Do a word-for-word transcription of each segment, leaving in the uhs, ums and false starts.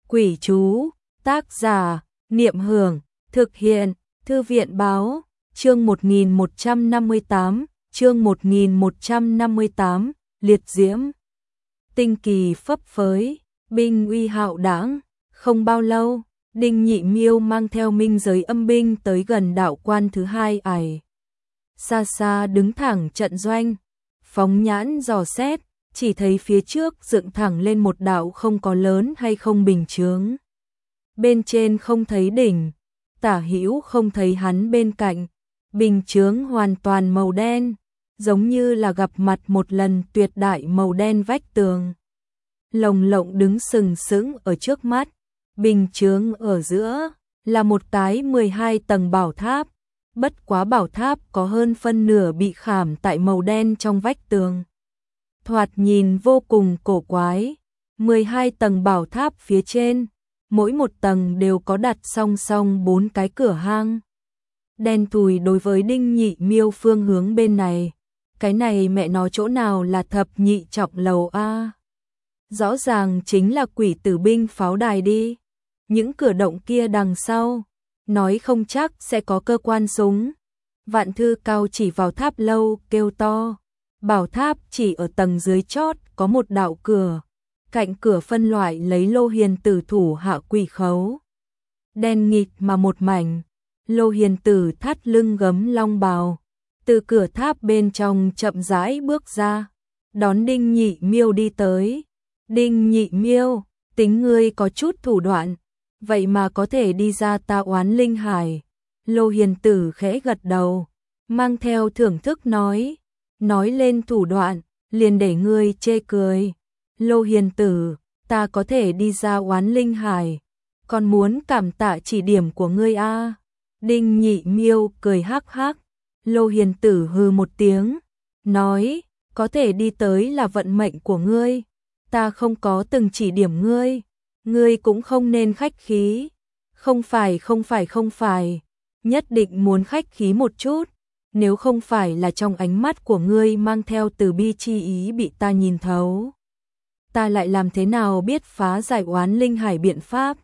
Quỷ chú, tác giả, Niệm Hưởng, thực hiện, Thư viện Báo, chương một nghìn một trăm năm mươi tám, chương một nghìn một trăm năm mươi tám, liệt diễm. Tinh kỳ phấp phới, binh uy hạo đãng, không bao lâu, Đinh Nhị Miêu mang theo minh giới âm binh tới gần đạo quan thứ hai ải. Xa xa đứng thẳng trận doanh, phóng nhãn dò xét, chỉ thấy phía trước dựng thẳng lên một đạo không có lớn hay không bình chướng. Bên trên không thấy đỉnh, tả hữu không thấy hắn bên cạnh, bình chướng hoàn toàn màu đen, giống như là gặp mặt một lần tuyệt đại màu đen vách tường. Lồng lộng đứng sừng sững ở trước mắt, bình chướng ở giữa là một cái mười hai tầng bảo tháp, bất quá bảo tháp có hơn phân nửa bị khảm tại màu đen trong vách tường. Thoạt nhìn vô cùng cổ quái, mười hai tầng bảo tháp phía trên, mỗi một tầng đều có đặt song song bốn cái cửa hang. Đen thùi đối với Đinh Nhị Miêu phương hướng bên này, cái này mẹ nó chỗ nào là thập nhị trọng lầu a? Rõ ràng chính là quỷ tử binh pháo đài đi. Những cửa động kia đằng sau, nói không chắc sẽ có cơ quan súng. Vạn Thư Cao chỉ vào tháp lâu kêu to, bảo tháp chỉ ở tầng dưới chót có một đạo cửa, cạnh cửa phân loại lấy Lô Hiền Tử thủ hạ quỷ khấu. Đen nghịt mà một mảnh, Lô Hiền Tử thắt lưng gấm long bào, từ cửa tháp bên trong chậm rãi bước ra, đón Đinh Nhị Miêu đi tới. Đinh Nhị Miêu, tính ngươi có chút thủ đoạn, vậy mà có thể đi ra ta oán linh hải. Lô Hiền Tử khẽ gật đầu, mang theo thưởng thức nói, nói lên thủ đoạn, liền để ngươi chê cười. Lô Hiền Tử, ta có thể đi ra oán linh hải, còn muốn cảm tạ chỉ điểm của ngươi a. Đinh Nhị Miêu cười hắc hắc. Lô Hiền Tử hừ một tiếng, nói, có thể đi tới là vận mệnh của ngươi, ta không có từng chỉ điểm ngươi, ngươi cũng không nên khách khí. Không phải không phải không phải, nhất định muốn khách khí một chút, nếu không phải là trong ánh mắt của ngươi mang theo từ bi chi ý bị ta nhìn thấu, ta lại làm thế nào biết phá giải oán linh hải biện pháp.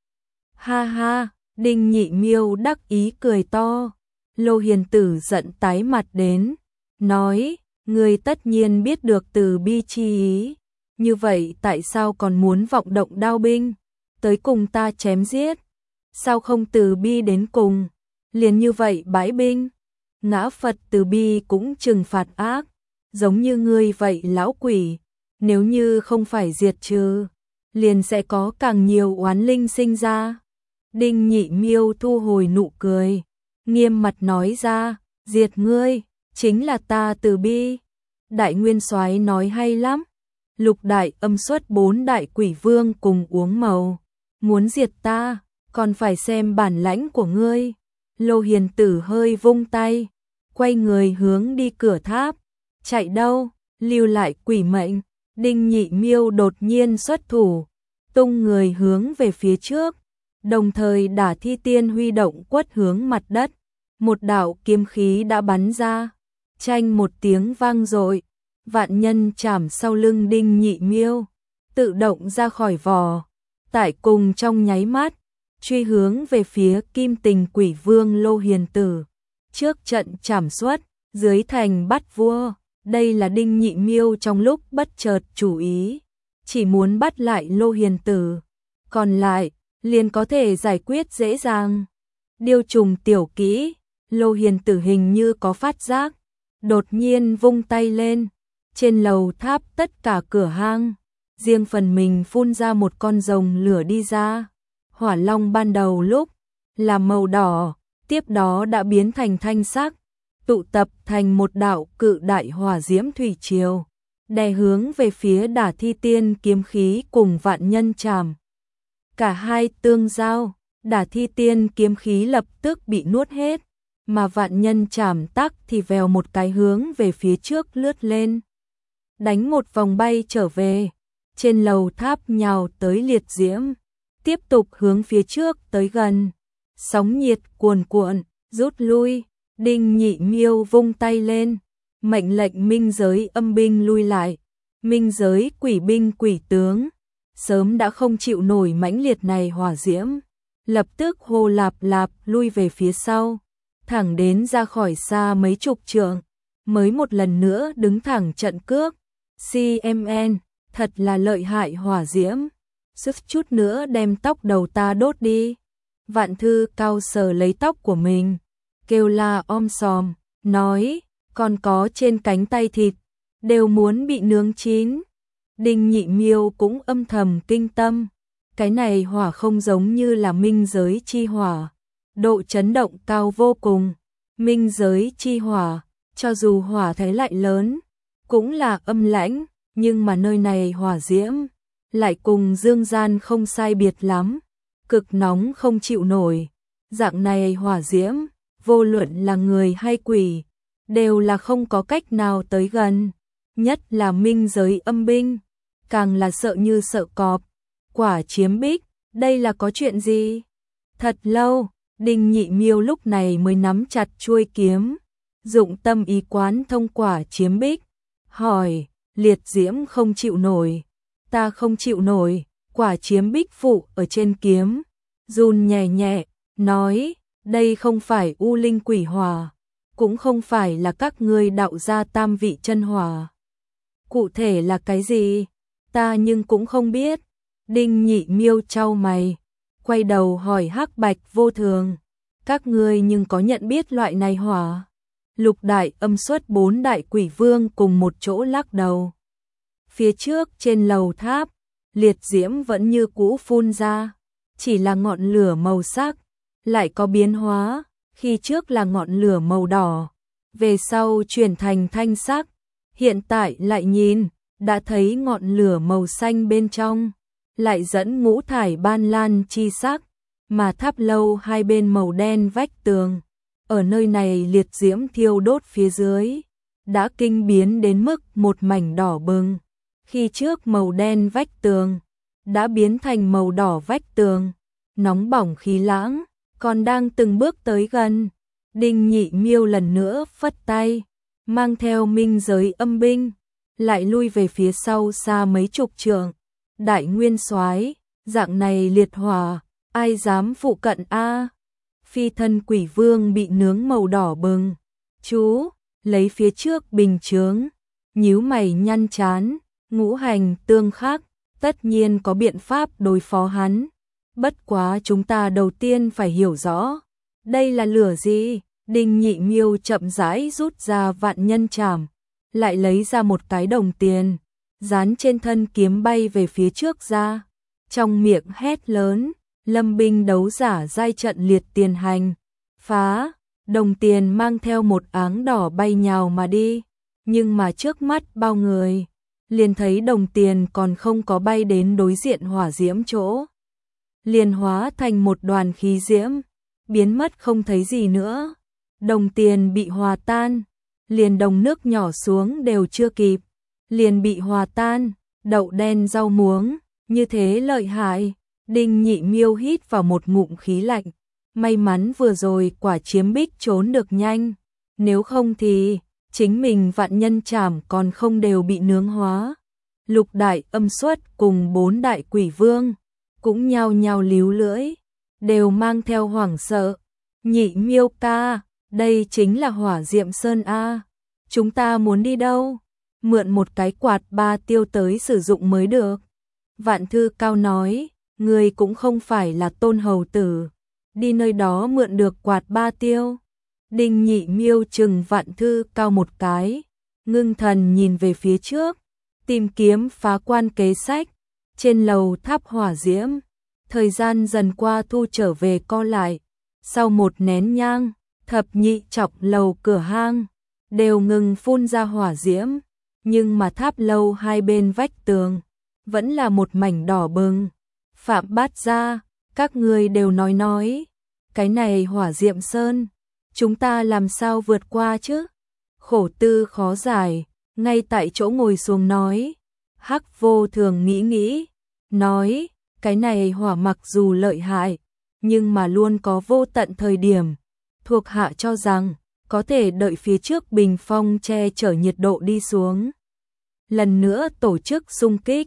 Ha ha, Đinh Nhị Miêu đắc ý cười to. Lô Hiền Tử giận tái mặt đến, nói, ngươi tất nhiên biết được từ bi chi ý, như vậy tại sao còn muốn vọng động đao binh, tới cùng ta chém giết, sao không từ bi đến cùng, liền như vậy bãi binh. Ngã Phật từ bi cũng trừng phạt ác, giống như ngươi vậy lão quỷ, nếu như không phải diệt trừ, liền sẽ có càng nhiều oán linh sinh ra. Đinh Nhị Miêu thu hồi nụ cười, nghiêm mặt nói ra, diệt ngươi, chính là ta từ bi. Đại Nguyên Soái nói hay lắm, lục đại âm xuất bốn đại quỷ vương cùng uống màu, muốn diệt ta, còn phải xem bản lãnh của ngươi. Lô Hiền Tử hơi vung tay, quay người hướng đi cửa tháp, chạy đâu, lưu lại quỷ mệnh. Đinh Nhị Miêu đột nhiên xuất thủ, tung người hướng về phía trước, đồng thời đả thi tiên huy động quất hướng mặt đất, một đạo kiếm khí đã bắn ra, chanh một tiếng vang dội, vạn nhân chảm sau lưng Đinh Nhị Miêu, tự động ra khỏi vỏ, tại cùng trong nháy mắt, truy hướng về phía Kim Tình Quỷ Vương Lô Hiền Tử. Trước trận chảm xuất, dưới thành bắt vua, đây là Đinh Nhị Miêu trong lúc bất chợt chủ ý, chỉ muốn bắt lại Lô Hiền Tử, còn lại liền có thể giải quyết dễ dàng. Điêu trùng tiểu kỹ, Lô Hiền Tử hình như có phát giác, đột nhiên vung tay lên, trên lầu tháp tất cả cửa hang, riêng phần mình phun ra một con rồng lửa đi ra. Hỏa long ban đầu lúc là màu đỏ, tiếp đó đã biến thành thanh sắc, tụ tập thành một đạo cự đại hỏa diễm thủy triều, đè hướng về phía đả thi tiên kiếm khí cùng vạn nhân trảm. Cả hai tương giao, đả thi tiên kiếm khí lập tức bị nuốt hết, mà vạn nhân trảm tắc thì vèo một cái hướng về phía trước lướt lên, đánh một vòng bay trở về, trên lầu tháp nhào tới liệt diễm, tiếp tục hướng phía trước tới gần, sóng nhiệt cuồn cuộn, rút lui. Đinh Nhị Miêu vung tay lên, mệnh lệnh minh giới âm binh lui lại, minh giới quỷ binh quỷ tướng, sớm đã không chịu nổi mãnh liệt này hỏa diễm, lập tức hô lạp lạp lui về phía sau, thẳng đến ra khỏi xa mấy chục trượng, mới một lần nữa đứng thẳng trận cước. xê em en, thật là lợi hại hỏa diễm, sức chút nữa đem tóc đầu ta đốt đi. Vạn Thư Cao sờ lấy tóc của mình, kêu la om sòm, nói, còn có trên cánh tay thịt, đều muốn bị nướng chín. Đinh Nhị Miêu cũng âm thầm kinh tâm, cái này hỏa không giống như là minh giới chi hỏa, độ chấn động cao vô cùng. Minh giới chi hỏa, cho dù hỏa thế lại lớn, cũng là âm lãnh, nhưng mà nơi này hỏa diễm lại cùng dương gian không sai biệt lắm, cực nóng không chịu nổi. Dạng này hỏa diễm, vô luận là người hay quỷ, đều là không có cách nào tới gần, nhất là minh giới âm binh, càng là sợ như sợ cọp. Quả Chiếm Bích, đây là có chuyện gì? Thật lâu, Đinh Nhị Miêu lúc này mới nắm chặt chuôi kiếm, dụng tâm ý quán thông Quả Chiếm Bích, hỏi, liệt diễm không chịu nổi, ta không chịu nổi. Quả Chiếm Bích phụ ở trên kiếm, run nhẹ nhẹ, nói, đây không phải u linh quỷ hỏa, cũng không phải là các ngươi đạo gia tam vị chân hỏa. Cụ thể là cái gì? Ta nhưng cũng không biết. Đinh Nhị Miêu chau mày, quay đầu hỏi Hắc Bạch Vô Thường, các ngươi nhưng có nhận biết loại này hỏa? Lục Đại Âm xuất bốn đại quỷ vương cùng một chỗ lắc đầu. Phía trước trên lầu tháp, liệt diễm vẫn như cũ phun ra, chỉ là ngọn lửa màu sắc lại có biến hóa, khi trước là ngọn lửa màu đỏ, về sau chuyển thành thanh sắc, hiện tại lại nhìn, đã thấy ngọn lửa màu xanh bên trong, lại dẫn ngũ thải ban lan chi sắc, mà tháp lâu hai bên màu đen vách tường, ở nơi này liệt diễm thiêu đốt phía dưới, đã kinh biến đến mức một mảnh đỏ bừng. Khi trước màu đen vách tường, đã biến thành màu đỏ vách tường, nóng bỏng khí lãng, còn đang từng bước tới gần. Đinh Nhị Miêu lần nữa phất tay, mang theo minh giới âm binh, lại lui về phía sau xa mấy chục trượng. Đại Nguyên Soái, dạng này liệt hỏa, ai dám phụ cận a? Phi thân quỷ vương bị nướng màu đỏ bừng. Chú, lấy phía trước bình chướng, nhíu mày nhăn chán, ngũ hành tương khắc, tất nhiên có biện pháp đối phó hắn. Bất quá chúng ta đầu tiên phải hiểu rõ, đây là lửa gì? Đinh Nhị Miêu chậm rãi rút ra vạn nhân trảm, lại lấy ra một cái đồng tiền, dán trên thân kiếm bay về phía trước ra, trong miệng hét lớn, lâm binh đấu giả giai trận liệt tiền hành, phá, đồng tiền mang theo một áng đỏ bay nhào mà đi, nhưng mà trước mắt bao người, liền thấy đồng tiền còn không có bay đến đối diện hỏa diễm chỗ, liền hóa thành một đoàn khí diễm, biến mất không thấy gì nữa. Đồng tiền bị hòa tan, liền đồng nước nhỏ xuống đều chưa kịp, liền bị hòa tan, đậu đen rau muống, như thế lợi hại. Đinh Nhị Miêu hít vào một ngụm khí lạnh, may mắn vừa rồi Quả Chiếm Bích trốn được nhanh, nếu không thì chính mình vạn nhân trảm còn không đều bị nướng hóa. Lục Đại Âm xuất cùng bốn đại quỷ vương cũng nhao nhao líu lưỡi, đều mang theo hoảng sợ. Nhị Miêu ca, đây chính là Hỏa Diệm Sơn a, chúng ta muốn đi đâu? Mượn một cái quạt ba tiêu tới sử dụng mới được. Vạn Thư Cao nói, người cũng không phải là Tôn hầu tử, đi nơi đó mượn được quạt ba tiêu. Đinh Nhị Miêu chừng Vạn Thư Cao một cái, ngưng thần nhìn về phía trước, tìm kiếm phá quan kế sách. Trên lầu tháp hỏa diễm, thời gian dần qua thu trở về co lại, sau một nén nhang, thập nhị chọc lầu cửa hang đều ngừng phun ra hỏa diễm, nhưng mà tháp lâu hai bên vách tường vẫn là một mảnh đỏ bừng. Phạm Bát Gia, các người đều nói nói, cái này Hỏa Diệm Sơn, chúng ta làm sao vượt qua chứ? Khổ tư khó giải, ngay tại chỗ ngồi xuống nói. Hắc Vô Thường nghĩ nghĩ, nói, cái này hỏa mặc dù lợi hại, nhưng mà luôn có vô tận thời điểm. Thuộc hạ cho rằng, có thể đợi phía trước bình phong che chở nhiệt độ đi xuống. Lần nữa tổ chức xung kích,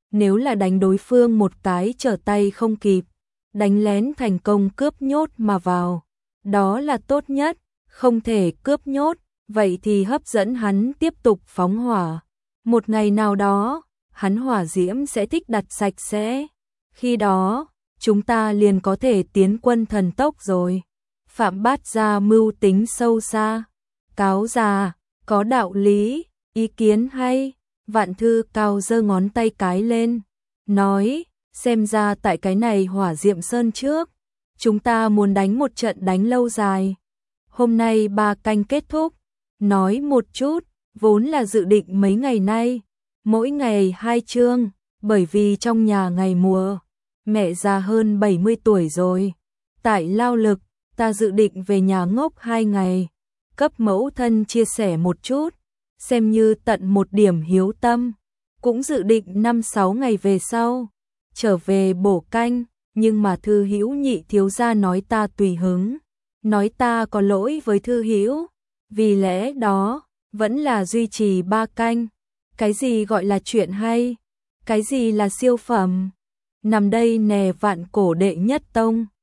nếu là đánh đối phương một cái trở tay không kịp, đánh lén thành công cướp nhốt mà vào, đó là tốt nhất, không thể cướp nhốt, vậy thì hấp dẫn hắn tiếp tục phóng hỏa. Một ngày nào đó, hắn hỏa diễm sẽ thích đặt sạch sẽ, khi đó, chúng ta liền có thể tiến quân thần tốc rồi. Phạm Bát Gia mưu tính sâu xa, cáo già, có đạo lý, ý kiến hay. Vạn Thư Cao giơ ngón tay cái lên, nói, xem ra tại cái này Hỏa Diệm Sơn trước, chúng ta muốn đánh một trận đánh lâu dài. Hôm nay ba canh kết thúc, nói một chút, vốn là dự định mấy ngày nay, mỗi ngày hai chương, bởi vì trong nhà ngày mùa, mẹ già hơn bảy mươi tuổi rồi, tại lao lực, ta dự định về nhà ngốc hai ngày, cấp mẫu thân chia sẻ một chút, xem như tận một điểm hiếu tâm, cũng dự định năm sáu ngày về sau, trở về bổ canh, nhưng mà Thư Hữu nhị thiếu gia nói ta tùy hứng, nói ta có lỗi với Thư Hữu, vì lẽ đó, vẫn là duy trì ba canh, cái gì gọi là chuyện hay, cái gì là siêu phẩm, nằm đây nè vạn cổ đệ nhất tông.